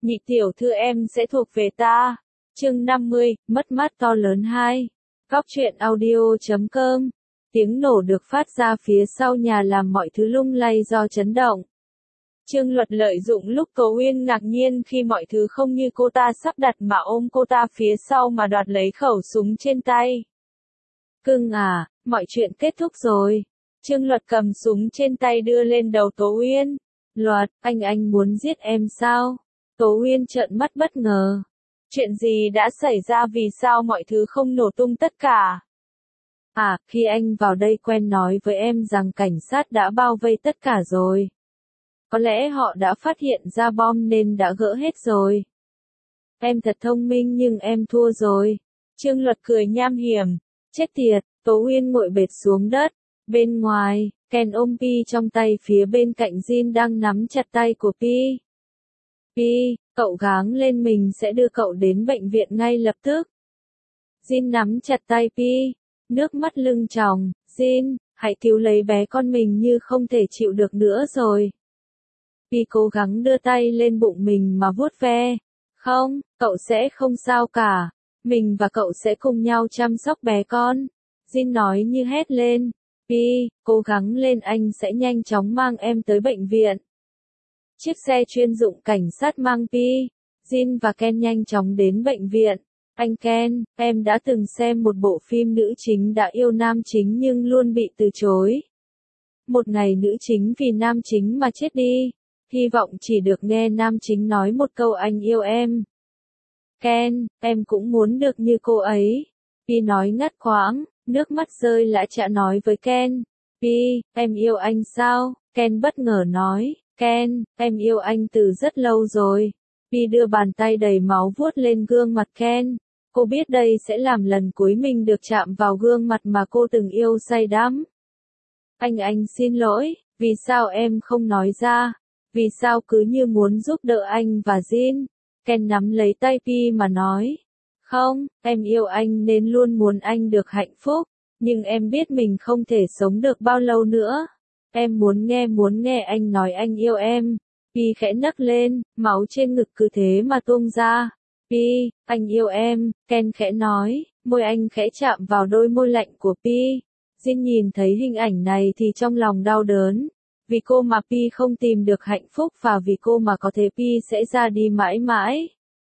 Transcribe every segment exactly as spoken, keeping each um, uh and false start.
Nhị tiểu thư em sẽ thuộc về ta. Chương năm mươi, mất mát to lớn hai. Cóc truyện audio chấm com. Tiếng nổ được phát ra phía sau nhà làm mọi thứ lung lay do chấn động. Trương Luật lợi dụng lúc Tố Uyên ngạc nhiên khi mọi thứ không như cô ta sắp đặt mà ôm cô ta phía sau mà đoạt lấy khẩu súng trên tay. Cưng à, mọi chuyện kết thúc rồi. Trương Luật cầm súng trên tay đưa lên đầu Tố Uyên. Luật, anh anh muốn giết em sao? Tố Uyên trợn mắt bất ngờ. Chuyện gì đã xảy ra, vì sao mọi thứ không nổ tung tất cả? À, khi anh vào đây quen nói với em rằng cảnh sát đã bao vây tất cả rồi. Có lẽ họ đã phát hiện ra bom nên đã gỡ hết rồi. Em thật thông minh nhưng em thua rồi. Trương Luật cười nham hiểm. Chết tiệt, Tố Uyên ngồi bệt xuống đất. Bên ngoài, Ken ôm Pi trong tay, phía bên cạnh Jin đang nắm chặt tay của Pi. Pi, cậu gắng lên, mình sẽ đưa cậu đến bệnh viện ngay lập tức. Jin nắm chặt tay Pi, nước mắt lưng tròng. Jin, hãy cứu lấy bé con mình, như không thể chịu được nữa rồi. Pi cố gắng đưa tay lên bụng mình mà vuốt ve. Không, cậu sẽ không sao cả. Mình và cậu sẽ cùng nhau chăm sóc bé con. Jin nói như hét lên. Pi, cố gắng lên, anh sẽ nhanh chóng mang em tới bệnh viện. Chiếc xe chuyên dụng cảnh sát mang Pi, Jin và Ken nhanh chóng đến bệnh viện. Anh Ken, em đã từng xem một bộ phim nữ chính đã yêu nam chính nhưng luôn bị từ chối. Một ngày nữ chính vì nam chính mà chết đi. Hy vọng chỉ được nghe nam chính nói một câu anh yêu em. Ken, em cũng muốn được như cô ấy. Pi nói ngắt quãng, nước mắt rơi lã chã nói với Ken. Pi, em yêu anh sao? Ken bất ngờ nói. Ken, em yêu anh từ rất lâu rồi. Pi đưa bàn tay đầy máu vuốt lên gương mặt Ken. Cô biết đây sẽ làm lần cuối mình được chạm vào gương mặt mà cô từng yêu say đắm. Anh anh xin lỗi, vì sao em không nói ra? Vì sao cứ như muốn giúp đỡ anh và Jin? Ken nắm lấy tay Pi mà nói. Không, em yêu anh nên luôn muốn anh được hạnh phúc. Nhưng em biết mình không thể sống được bao lâu nữa. Em muốn nghe muốn nghe anh nói anh yêu em. Pi khẽ nấc lên, máu trên ngực cứ thế mà tuôn ra. Pi, anh yêu em, Ken khẽ nói, môi anh khẽ chạm vào đôi môi lạnh của Pi. Jin nhìn thấy hình ảnh này thì trong lòng đau đớn. Vì cô mà Pi không tìm được hạnh phúc, và vì cô mà có thể Pi sẽ ra đi mãi mãi.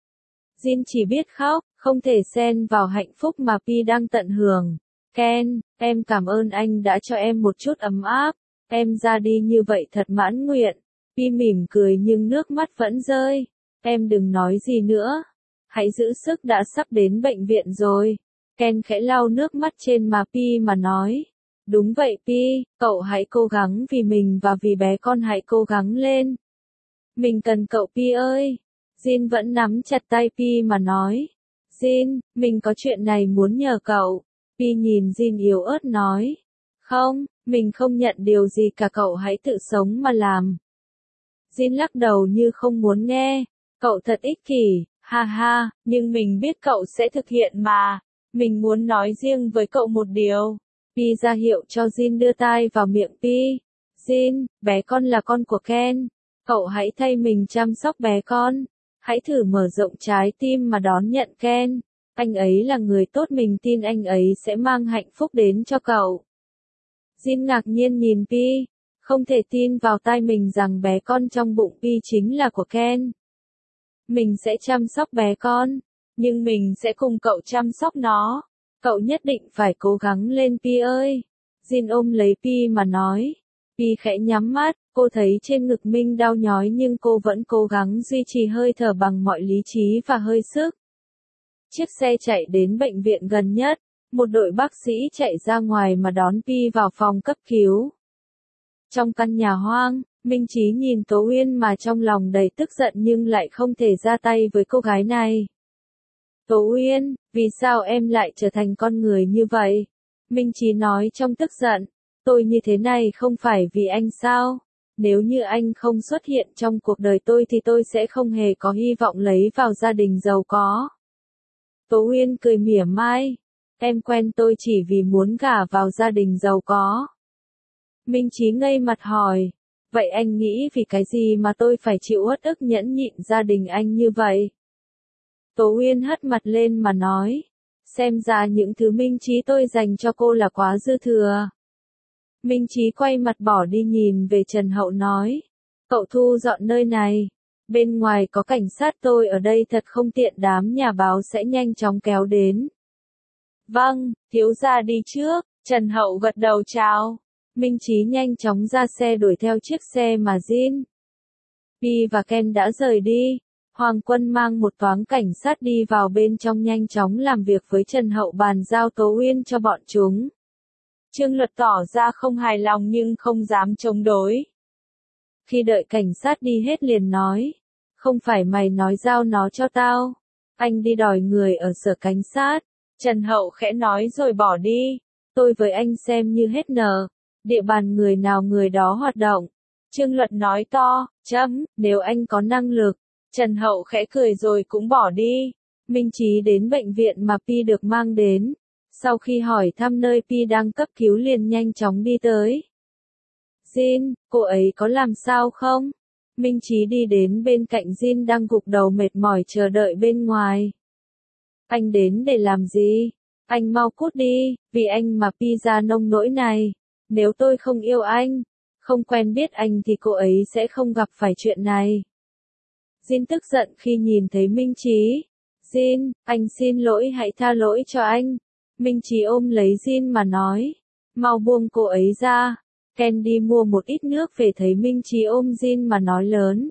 Jin chỉ biết khóc, không thể xen vào hạnh phúc mà Pi đang tận hưởng. Ken, em cảm ơn anh đã cho em một chút ấm áp. Em ra đi như vậy thật mãn nguyện. Pi mỉm cười nhưng nước mắt vẫn rơi. Em đừng nói gì nữa. Hãy giữ sức, đã sắp đến bệnh viện rồi. Ken khẽ lau nước mắt trên má Pi mà nói. Đúng vậy Pi, cậu hãy cố gắng vì mình và vì bé con, hãy cố gắng lên. Mình cần cậu Pi ơi. Jin vẫn nắm chặt tay Pi mà nói. Jin, mình có chuyện này muốn nhờ cậu. Pi nhìn Jin yếu ớt nói. Không, mình không nhận điều gì cả, cậu hãy tự sống mà làm. Jin lắc đầu như không muốn nghe. Cậu thật ích kỷ, ha ha, nhưng mình biết cậu sẽ thực hiện mà. Mình muốn nói riêng với cậu một điều. Pi ra hiệu cho Jin đưa tay vào miệng Pi. Jin, bé con là con của Ken. Cậu hãy thay mình chăm sóc bé con. Hãy thử mở rộng trái tim mà đón nhận Ken. Anh ấy là người tốt, mình tin anh ấy sẽ mang hạnh phúc đến cho cậu. Jin ngạc nhiên nhìn Pi, không thể tin vào tai mình rằng bé con trong bụng Pi chính là của Ken. Mình sẽ chăm sóc bé con, nhưng mình sẽ cùng cậu chăm sóc nó. Cậu nhất định phải cố gắng lên Pi ơi. Jin ôm lấy Pi mà nói. Pi khẽ nhắm mắt, cô thấy trên ngực mình đau nhói nhưng cô vẫn cố gắng duy trì hơi thở bằng mọi lý trí và hơi sức. Chiếc xe chạy đến bệnh viện gần nhất. Một đội bác sĩ chạy ra ngoài mà đón Pi vào phòng cấp cứu. Trong căn nhà hoang, Minh Chí nhìn Tố Uyên mà trong lòng đầy tức giận nhưng lại không thể ra tay với cô gái này. Tố Uyên, vì sao em lại trở thành con người như vậy? Minh Chí nói trong tức giận. Tôi như thế này không phải vì anh sao? Nếu như anh không xuất hiện trong cuộc đời tôi thì tôi sẽ không hề có hy vọng lấy vào gia đình giàu có. Tố Uyên cười mỉa mai. Em quen tôi chỉ vì muốn gả vào gia đình giàu có. Minh Chí ngây mặt hỏi. Vậy anh nghĩ vì cái gì mà tôi phải chịu uất ức nhẫn nhịn gia đình anh như vậy? Tố Uyên hất mặt lên mà nói. Xem ra những thứ Minh Chí tôi dành cho cô là quá dư thừa. Minh Chí quay mặt bỏ đi nhìn về Trần Hậu nói. Cậu thu dọn nơi này. Bên ngoài có cảnh sát tôi ở đây thật không tiện, đám nhà báo sẽ nhanh chóng kéo đến. Vâng, thiếu gia đi trước. Trần Hậu gật đầu chào. Minh Chí nhanh chóng ra xe đuổi theo chiếc xe mà Jin, Pi và Ken đã rời đi. Hoàng Quân mang một toán cảnh sát đi vào bên trong nhanh chóng làm việc với Trần Hậu bàn giao Tố Uyên cho bọn chúng. Trương Luật tỏ ra không hài lòng nhưng không dám chống đối. Khi đợi cảnh sát đi hết liền nói. Không phải mày nói giao nó cho tao. Anh đi đòi người ở sở cảnh sát. Trần Hậu khẽ nói rồi bỏ đi. Tôi với anh xem như hết nợ. Địa bàn người nào người đó hoạt động. Trương Luật nói to, chấm, nếu anh có năng lực. Trần Hậu khẽ cười rồi cũng bỏ đi. Minh Chí đến bệnh viện mà Pi được mang đến. Sau khi hỏi thăm nơi Pi đang cấp cứu liền nhanh chóng đi tới. Jin, cô ấy có làm sao không? Minh Chí đi đến bên cạnh Jin đang gục đầu mệt mỏi chờ đợi bên ngoài. Anh đến để làm gì? Anh mau cút đi, vì anh mà Pi ra nông nỗi này. Nếu tôi không yêu anh, không quen biết anh thì cô ấy sẽ không gặp phải chuyện này. Jin tức giận khi nhìn thấy Minh Chí. Jin, anh xin lỗi, hãy tha lỗi cho anh. Minh Chí ôm lấy Jin mà nói. Mau buông cô ấy ra. Ken đi mua một ít nước về thấy Minh Chí ôm Jin mà nói lớn.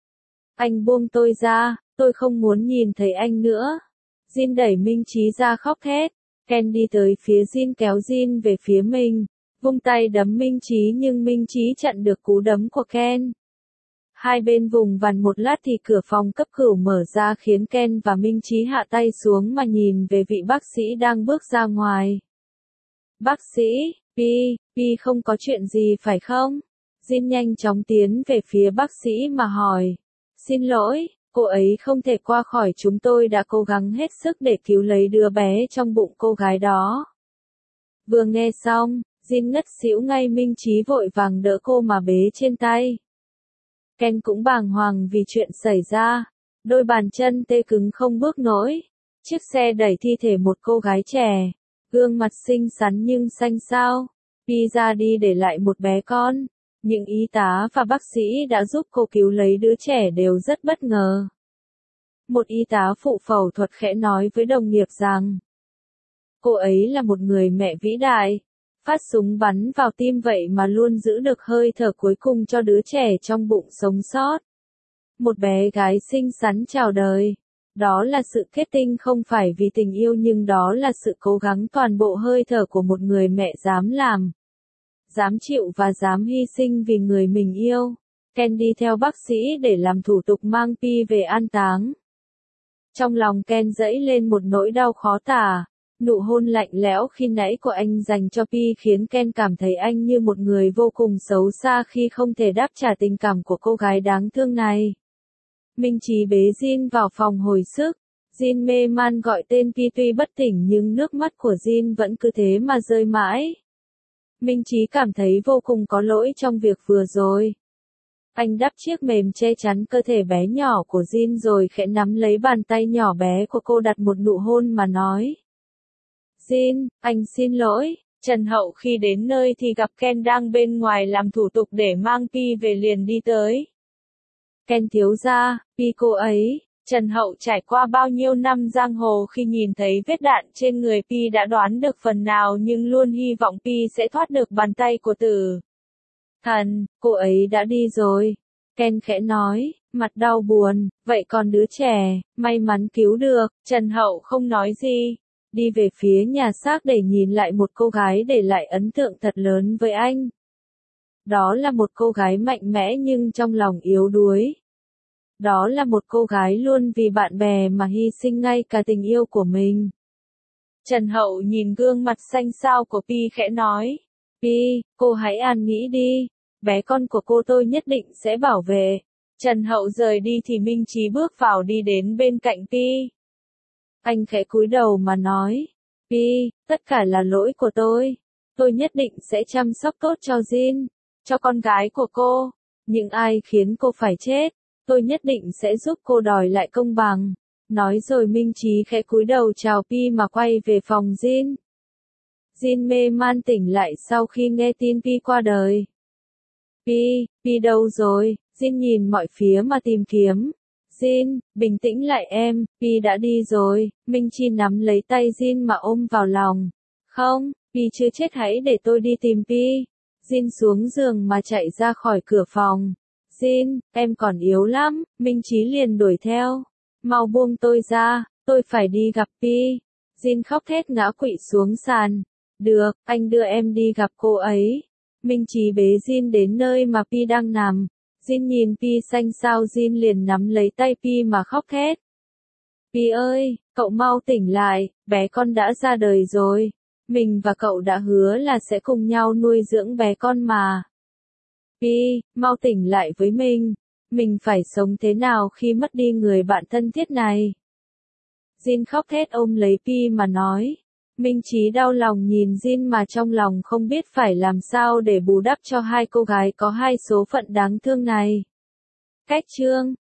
Anh buông tôi ra, tôi không muốn nhìn thấy anh nữa. Jin đẩy Minh Chí ra khóc thét. Ken đi tới phía Jin kéo Jin về phía mình. Vung tay đấm Minh Chí nhưng Minh Chí chặn được cú đấm của Ken. Hai bên vùng vằng một lát thì cửa phòng cấp cứu mở ra khiến Ken và Minh Chí hạ tay xuống mà nhìn về vị bác sĩ đang bước ra ngoài. Bác sĩ, Pi, Pi không có chuyện gì phải không? Jin nhanh chóng tiến về phía bác sĩ mà hỏi. Xin lỗi, cô ấy không thể qua khỏi, chúng tôi đã cố gắng hết sức để cứu lấy đứa bé trong bụng cô gái đó. Vừa nghe xong, Jin ngất xỉu ngay. Minh Chí vội vàng đỡ cô mà bế trên tay. Ken cũng bàng hoàng vì chuyện xảy ra. Đôi bàn chân tê cứng không bước nổi. Chiếc xe đẩy thi thể một cô gái trẻ. Gương mặt xinh xắn nhưng xanh xao. Pi ra đi để lại một bé con. Những y tá và bác sĩ đã giúp cô cứu lấy đứa trẻ đều rất bất ngờ. Một y tá phụ phẫu thuật khẽ nói với đồng nghiệp rằng. Cô ấy là một người mẹ vĩ đại. Phát súng bắn vào tim vậy mà luôn giữ được hơi thở cuối cùng cho đứa trẻ trong bụng sống sót. Một bé gái xinh xắn chào đời. Đó là sự kết tinh không phải vì tình yêu nhưng đó là sự cố gắng toàn bộ hơi thở của một người mẹ dám làm. Dám chịu và dám hy sinh vì người mình yêu. Ken đi theo bác sĩ để làm thủ tục mang Pi về an táng. Trong lòng Ken dẫy lên một nỗi đau khó tả. Nụ hôn lạnh lẽo khi nãy của anh dành cho Pi khiến Ken cảm thấy anh như một người vô cùng xấu xa khi không thể đáp trả tình cảm của cô gái đáng thương này. Minh Chí bế Jin vào phòng hồi sức. Jin mê man gọi tên Pi tuy bất tỉnh nhưng nước mắt của Jin vẫn cứ thế mà rơi mãi. Minh Chí cảm thấy vô cùng có lỗi trong việc vừa rồi. Anh đắp chiếc mềm che chắn cơ thể bé nhỏ của Jin rồi khẽ nắm lấy bàn tay nhỏ bé của cô đặt một nụ hôn mà nói. Jin, anh xin lỗi. Trần Hậu khi đến nơi thì gặp Ken đang bên ngoài làm thủ tục để mang Pi về liền đi tới. Ken thiếu gia, Pi cô ấy. Trần Hậu trải qua bao nhiêu năm giang hồ khi nhìn thấy vết đạn trên người Pi đã đoán được phần nào nhưng luôn hy vọng Pi sẽ thoát được bàn tay của tử thần. Cô ấy đã đi rồi. Ken khẽ nói, mặt đau buồn. Vậy còn đứa trẻ, may mắn cứu được. Trần Hậu không nói gì. Đi về phía nhà xác để nhìn lại một cô gái để lại ấn tượng thật lớn với anh. Đó là một cô gái mạnh mẽ nhưng trong lòng yếu đuối. Đó là một cô gái luôn vì bạn bè mà hy sinh ngay cả tình yêu của mình. Trần Hậu nhìn gương mặt xanh xao của Pi khẽ nói. Pi, cô hãy an nghĩ đi. Bé con của cô tôi nhất định sẽ bảo vệ. Trần Hậu rời đi thì Minh Chí bước vào đi đến bên cạnh Pi. Anh khẽ cúi đầu mà nói. Pi, tất cả là lỗi của tôi. Tôi nhất định sẽ chăm sóc tốt cho Jin, cho con gái của cô. những ai khiến cô phải chết, tôi nhất định sẽ giúp cô đòi lại công bằng. Nói rồi Minh Chí khẽ cúi đầu chào Pi mà quay về phòng Jin. Jin mê man tỉnh lại sau khi nghe tin Pi qua đời. Pi, Pi đâu rồi? Jin nhìn mọi phía mà tìm kiếm. Jin, bình tĩnh lại em, Pi đã đi rồi. Minh Chi nắm lấy tay Jin mà ôm vào lòng. Không, Pi chưa chết, hãy để tôi đi tìm Pi. Jin xuống giường mà chạy ra khỏi cửa phòng. Jin, em còn yếu lắm. Minh Chí liền đuổi theo. Mau buông tôi ra, tôi phải đi gặp Pi. Jin khóc thét ngã quỵ xuống sàn. Được, anh đưa em đi gặp cô ấy. Minh Chí bế Jin đến nơi mà Pi đang nằm. Jin nhìn Pi xanh xao, Jin liền nắm lấy tay Pi mà khóc thét. Pi ơi, cậu mau tỉnh lại, bé con đã ra đời rồi. Mình và cậu đã hứa là sẽ cùng nhau nuôi dưỡng bé con mà. Pi, mau tỉnh lại với mình. Mình phải sống thế nào khi mất đi người bạn thân thiết này? Jin khóc thét ôm lấy Pi mà nói. Minh Chí đau lòng nhìn Jin mà trong lòng không biết phải làm sao để bù đắp cho hai cô gái có hai số phận đáng thương này. Cách chương